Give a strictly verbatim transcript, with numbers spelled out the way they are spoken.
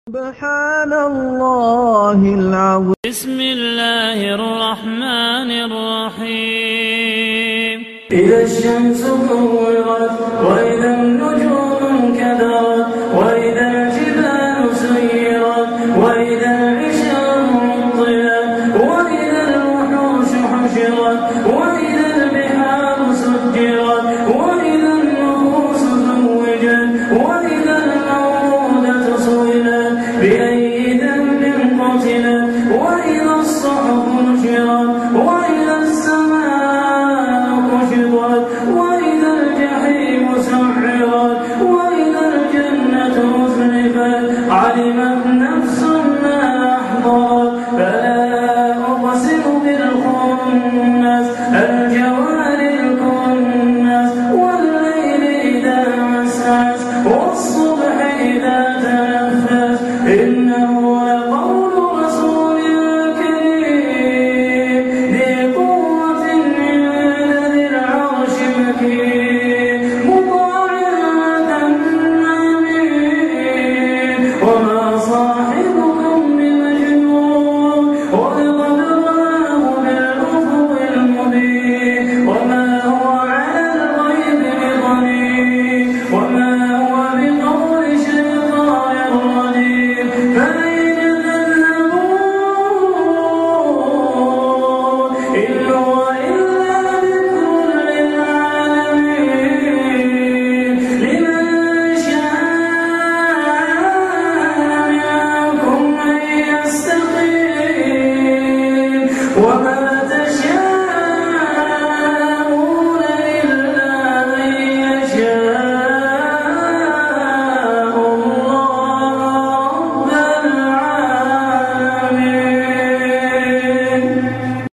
سبحان الله العظيم. بسم الله الرحمن الرحيم. إذا الشمس كورت وإذا النجوم انكدرت وإذا الجبال سيرت وإذا العشار عطلت وإذا الوحوش حشرت وإذا البحار سجرت وإذا النفوس زوجت وإذا الموءودة سئلت بأي ذنب قتلت وإذا الصحف نشرت وإذا السماء كشطت وإذا الجحيم سعرت وإذا الجنة أزلفت علمت نفس ما أحضرت فلا أقسم بالخنس الجوار الكنس والليل إذا عسعس والصبح إذا تنفس.